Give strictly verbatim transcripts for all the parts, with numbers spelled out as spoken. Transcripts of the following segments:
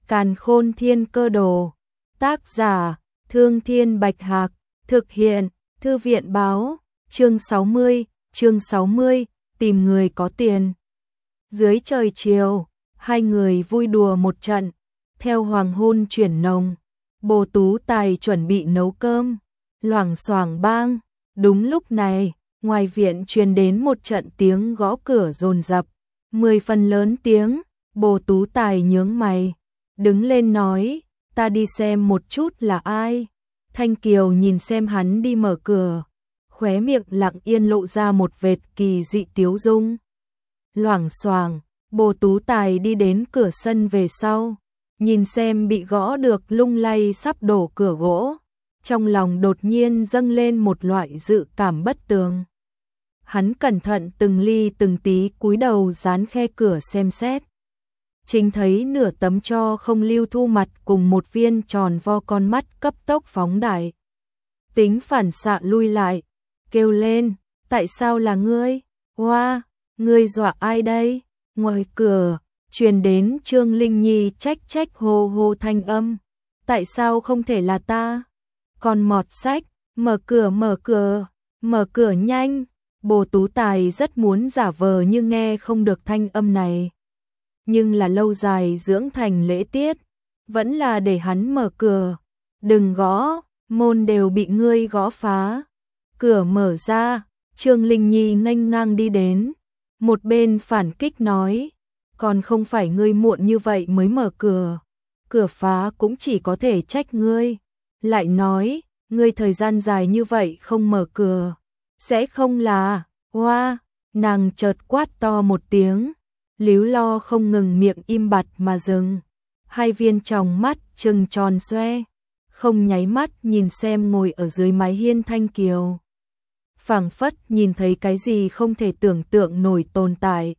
Càn Khôn Thiên Cơ Đồ. Tác giả: Thương Thiên Bạch Hạc. Thực hiện: Thư viện báo. Chương sáu mươi, chương sáu mươi, tìm người có tiền. Dưới trời chiều, hai người vui đùa một trận. Theo hoàng hôn chuyển nồng, Bồ Tú Tài chuẩn bị nấu cơm. Loảng xoảng bang. Đúng lúc này, ngoài viện truyền đến một trận tiếng gõ cửa dồn dập, mười phần lớn tiếng. Bồ Tú Tài nhướng mày, đứng lên nói, ta đi xem một chút là ai. Thanh Kiều nhìn xem hắn đi mở cửa, khóe miệng lặng yên lộ ra một vệt kỳ dị tiếu dung. Loảng xoảng, Bồ Tú Tài đi đến cửa sân về sau, nhìn xem bị gõ được lung lay sắp đổ cửa gỗ, trong lòng đột nhiên dâng lên một loại dự cảm bất tường. Hắn cẩn thận từng ly từng tí cúi đầu dán khe cửa xem xét. Chính thấy nửa tấm tro không lưu thu mặt cùng một viên tròn vo con mắt cấp tốc phóng đại. Tính phản xạ lui lại, kêu lên, tại sao là ngươi? Hoa, ngươi dọa ai đây? Ngoài cửa, truyền đến Trương Linh Nhi trách trách hô hô thanh âm. Tại sao không thể là ta? Còn mọt sách, mở cửa mở cửa, mở cửa nhanh. Bồ Tú Tài rất muốn giả vờ như nghe không được thanh âm này. Nhưng là lâu dài dưỡng thành lễ tiết, vẫn là để hắn mở cửa. Đừng gõ, môn đều bị ngươi gõ phá. Cửa mở ra, Trương Linh Nhi nghênh ngang đi đến. Một bên phản kích nói, còn không phải ngươi muộn như vậy mới mở cửa. Cửa phá cũng chỉ có thể trách ngươi. Lại nói, ngươi thời gian dài như vậy không mở cửa, sẽ không là, hoa, nàng chợt quát to một tiếng. Líu lo không ngừng, miệng im bặt mà dừng. Hai viên tròng mắt trừng tròn xoe, không nháy mắt nhìn xem ngồi ở dưới mái hiên Thanh Kiều. Phảng phất nhìn thấy cái gì không thể tưởng tượng nổi tồn tại.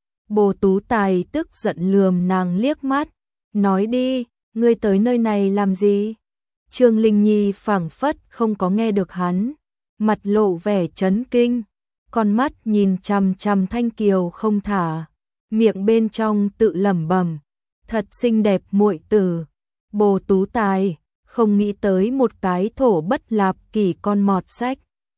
Bồ Tú Tài tức giận lườm nàng liếc mắt, nói đi, ngươi tới nơi này làm gì? Trương Linh Nhi phảng phất không có nghe được hắn, mặt lộ vẻ chấn kinh, con mắt nhìn chằm chằm Thanh Kiều không thả. Miệng bên trong tự lẩm bẩm, thật xinh đẹp muội tử. Bồ Tú Tài không nghĩ tới một cái thổ bất lạp kỷ con mọt sách,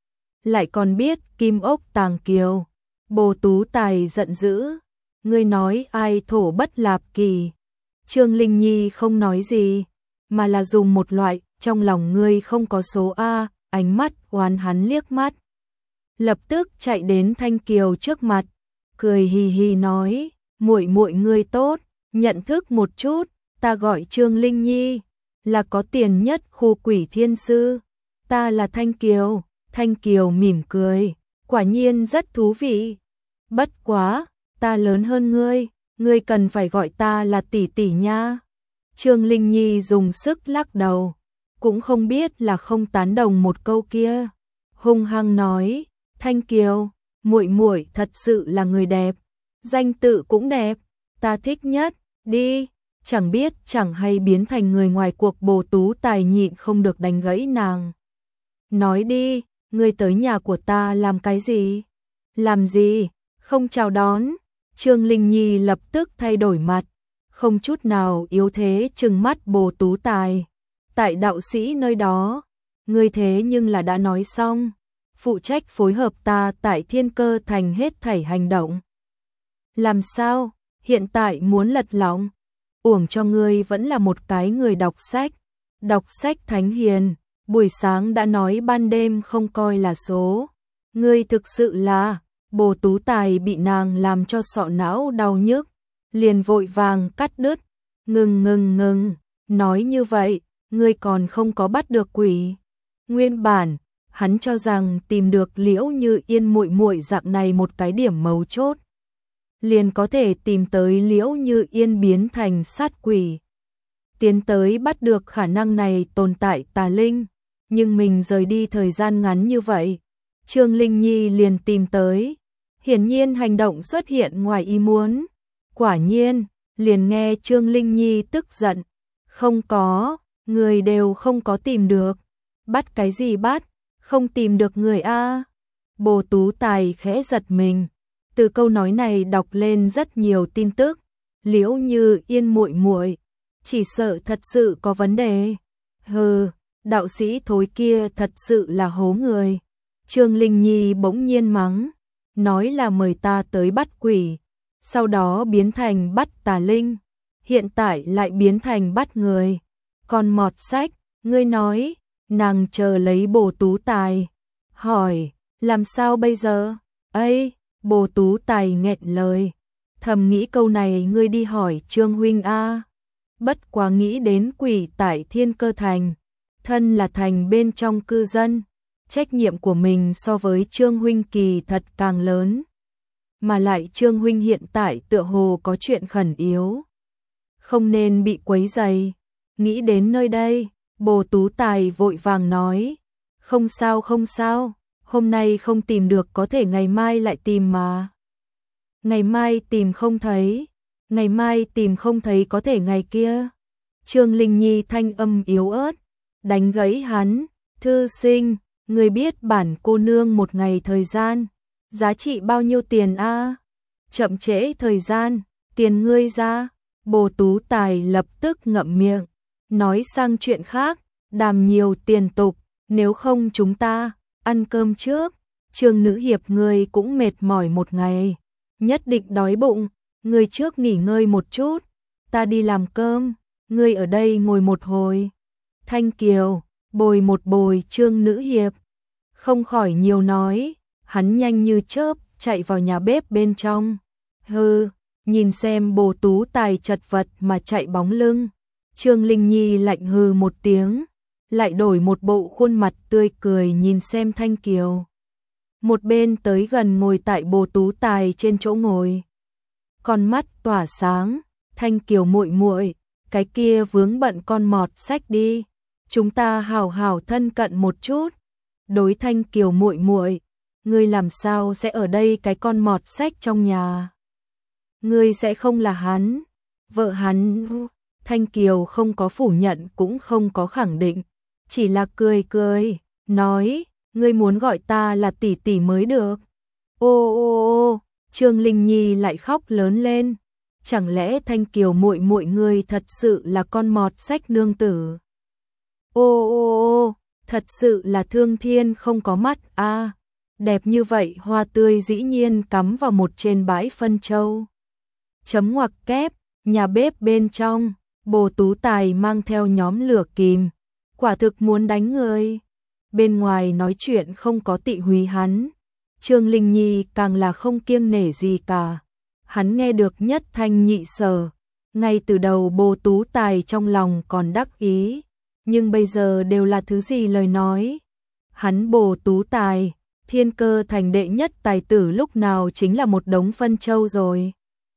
lại còn biết kim ốc tàng kiều. Bồ Tú Tài giận dữ, ngươi nói ai thổ bất lạp kỷ? Trương Linh Nhi không nói gì, mà là dùng một loại trong lòng ngươi không có số a ánh mắt oán hắn liếc mắt. Lập tức chạy đến Thanh Kiều trước mặt, cười hì hì nói, muội muội ngươi tốt, nhận thức một chút, ta gọi Trương Linh Nhi, là có tiền nhất khu Quỷ Thiên Sư, ta là Thanh Kiều. Thanh Kiều mỉm cười, quả nhiên rất thú vị. Bất quá, ta lớn hơn ngươi, ngươi cần phải gọi ta là tỷ tỷ nha. Trương Linh Nhi dùng sức lắc đầu, cũng không biết là không tán đồng một câu kia, hung hăng nói, Thanh Kiều, muội muội thật sự là người đẹp, danh tự cũng đẹp, ta thích nhất, đi. Chẳng biết chẳng hay biến thành người ngoài cuộc. Bồ Tú Tài nhịn không được đánh gãy nàng. Nói đi, ngươi tới nhà của ta làm cái gì? Làm gì? Không chào đón. Trương Linh Nhi lập tức thay đổi mặt, không chút nào yếu thế trừng mắt Bồ Tú Tài. Tại đạo sĩ nơi đó, ngươi thế nhưng là đã nói xong, phụ trách phối hợp ta tại Thiên Cơ Thành hết thảy hành động. Làm sao, hiện tại muốn lật lọng? Uổng cho ngươi vẫn là một cái người đọc sách, đọc sách thánh hiền, buổi sáng đã nói ban đêm không coi là số. Ngươi thực sự là, Bồ Tú Tài bị nàng làm cho sọ não đau nhức, liền vội vàng cắt đứt. Ngừng ngừng ngừng, nói như vậy, ngươi còn không có bắt được quỷ. Nguyên bản, hắn cho rằng tìm được Liễu Như Yên muội muội dạng này một cái điểm mấu chốt, liền có thể tìm tới Liễu Như Yên biến thành sát quỷ, tiến tới bắt được khả năng này tồn tại tà linh. Nhưng mình rời đi thời gian ngắn như vậy, Trương Linh Nhi liền tìm tới. Hiển nhiên hành động xuất hiện ngoài ý muốn. Quả nhiên, liền nghe Trương Linh Nhi tức giận, không có, người đều không có tìm được. Bắt cái gì bắt, không tìm được người a? Bồ Tú Tài khẽ giật mình. Từ câu nói này đọc lên rất nhiều tin tức. Liễu Như Yên muội muội chỉ sợ thật sự có vấn đề. Hừ, đạo sĩ thối kia thật sự là hố người. Trương Linh Nhi bỗng nhiên mắng, nói là mời ta tới bắt quỷ, sau đó biến thành bắt tà linh, hiện tại lại biến thành bắt người. Còn mọt sách, ngươi nói, nàng chờ lấy Bồ Tú Tài. Hỏi, làm sao bây giờ? Ây, Bồ Tú Tài nghẹn lời, thầm nghĩ câu này ngươi đi hỏi Trương huynh a. Bất quá nghĩ đến quỷ tại Thiên Cơ Thành, thân là thành bên trong cư dân, trách nhiệm của mình so với Trương huynh kỳ thật càng lớn. Mà lại Trương huynh hiện tại tựa hồ có chuyện khẩn yếu, không nên bị quấy rầy. Nghĩ đến nơi đây, Bồ Tú Tài vội vàng nói, không sao không sao, hôm nay không tìm được có thể ngày mai lại tìm mà. Ngày mai tìm không thấy, ngày mai tìm không thấy có thể ngày kia. Trương Linh Nhi thanh âm yếu ớt, đánh gãy hắn, thư sinh, người biết bản cô nương một ngày thời gian, giá trị bao nhiêu tiền a? Chậm trễ thời gian, tiền ngươi ra. Bồ Tú Tài lập tức ngậm miệng, nói sang chuyện khác, đàm nhiều tiền tục, nếu không chúng ta ăn cơm trước. Trương nữ hiệp ngươi cũng mệt mỏi một ngày, nhất định đói bụng, ngươi trước nghỉ ngơi một chút, ta đi làm cơm, ngươi ở đây ngồi một hồi. Thanh Kiều bồi một bồi Trương nữ hiệp, không khỏi nhiều nói, hắn nhanh như chớp chạy vào nhà bếp bên trong. Hừ, nhìn xem Bồ Tú Tài chật vật mà chạy bóng lưng, Trương Linh Nhi lạnh hừ một tiếng, lại đổi một bộ khuôn mặt tươi cười nhìn xem Thanh Kiều. Một bên tới gần ngồi tại Bồ Tú Tài trên chỗ ngồi, con mắt tỏa sáng, Thanh Kiều muội muội, cái kia vướng bận con mọt sách đi, chúng ta hảo hảo thân cận một chút. Đối Thanh Kiều muội muội, ngươi làm sao sẽ ở đây cái con mọt sách trong nhà? Ngươi sẽ không là hắn, vợ hắn. Thanh Kiều không có phủ nhận cũng không có khẳng định, chỉ là cười cười, nói, ngươi muốn gọi ta là tỷ tỷ mới được. Ô ô ô, Trương Linh Nhi lại khóc lớn lên, chẳng lẽ Thanh Kiều muội muội ngươi thật sự là con mọt sách nương tử? Ô ô ô, thật sự là thương thiên không có mắt a, đẹp như vậy hoa tươi dĩ nhiên cắm vào một trên bãi phân châu. Chấm ngoặc kép, nhà bếp bên trong, Bồ Tú Tài mang theo nhóm lửa kìm, quả thực muốn đánh người. Bên ngoài nói chuyện không có tị húy hắn, Trương Linh Nhi càng là không kiêng nể gì cả. Hắn nghe được nhất thanh nhị sở, ngay từ đầu Bồ Tú Tài trong lòng còn đắc ý, nhưng bây giờ đều là thứ gì lời nói. Hắn Bồ Tú Tài, Thiên Cơ Thành đệ nhất tài tử lúc nào chính là một đống phân châu rồi.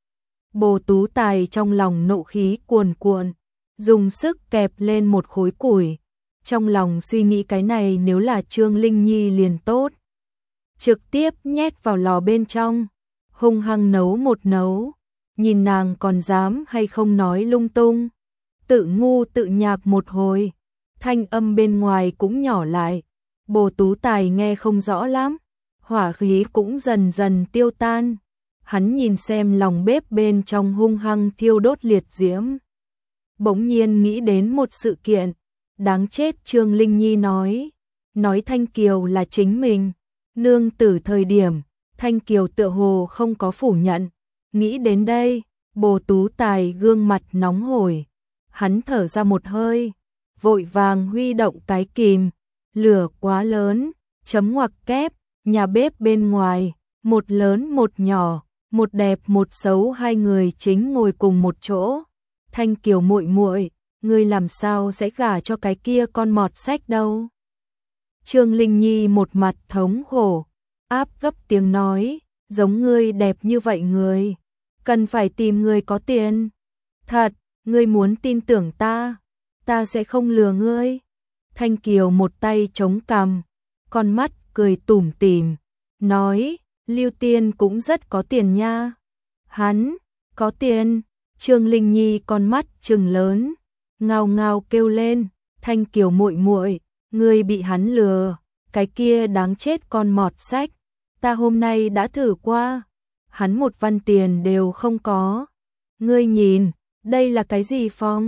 Bồ Tú Tài trong lòng nộ khí cuồn cuộn, dùng sức kẹp lên một khối củi, trong lòng suy nghĩ cái này nếu là Trương Linh Nhi liền tốt, trực tiếp nhét vào lò bên trong, hung hăng nấu một nấu, nhìn nàng còn dám hay không nói lung tung. Tự ngu tự nhạc một hồi, thanh âm bên ngoài cũng nhỏ lại, Bồ Tú Tài nghe không rõ lắm, hỏa khí cũng dần dần tiêu tan. Hắn nhìn xem lòng bếp bên trong hung hăng thiêu đốt liệt diễm, bỗng nhiên nghĩ đến một sự kiện, đáng chết. Trương Linh Nhi nói, nói Thanh Kiều là chính mình nương tử thời điểm, Thanh Kiều tựa hồ không có phủ nhận. Nghĩ đến đây, Bồ Tú Tài gương mặt nóng hổi, hắn thở ra một hơi, vội vàng huy động cái kìm, lửa quá lớn, chấm ngoặc kép, nhà bếp bên ngoài, một lớn một nhỏ, một đẹp một xấu hai người chính ngồi cùng một chỗ. Thanh Kiều muội muội, ngươi làm sao sẽ gả cho cái kia con mọt sách đâu? Trương Linh Nhi một mặt thống khổ, áp gấp tiếng nói, giống ngươi đẹp như vậy người, cần phải tìm người có tiền. Thật, ngươi muốn tin tưởng ta, ta sẽ không lừa ngươi. Thanh Kiều một tay chống cằm, con mắt cười tủm tỉm, nói, Lưu Tiên cũng rất có tiền nha. Hắn, có tiền. Trương Linh Nhi con mắt trừng lớn, ngao ngao kêu lên, Thanh Kiều muội muội, ngươi bị hắn lừa, cái kia đáng chết con mọt sách, ta hôm nay đã thử qua, hắn một văn tiền đều không có. Ngươi nhìn, đây là cái gì phong?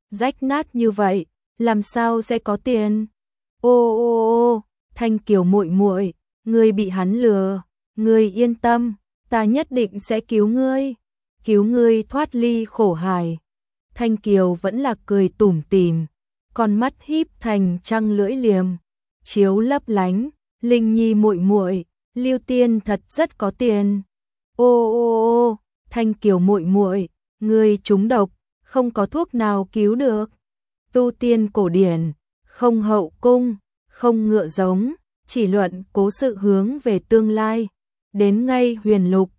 rách nát như vậy, làm sao sẽ có tiền? Ô ô ô, Thanh Kiều muội muội, ngươi bị hắn lừa, ngươi yên tâm, ta nhất định sẽ cứu ngươi, cứu ngươi thoát ly khổ hải. Thanh Kiều vẫn là cười tủm tỉm, con mắt híp thành trăng lưỡi liềm, chiếu lấp lánh, Linh Nhi muội muội, Lưu Tiên thật rất có tiền. Ô ô ô, Thanh Kiều muội muội, ngươi trúng độc, không có thuốc nào cứu được. Tu tiên cổ điển, không hậu cung, không ngựa giống, chỉ luận cố sự hướng về tương lai. Đến ngay huyền lục,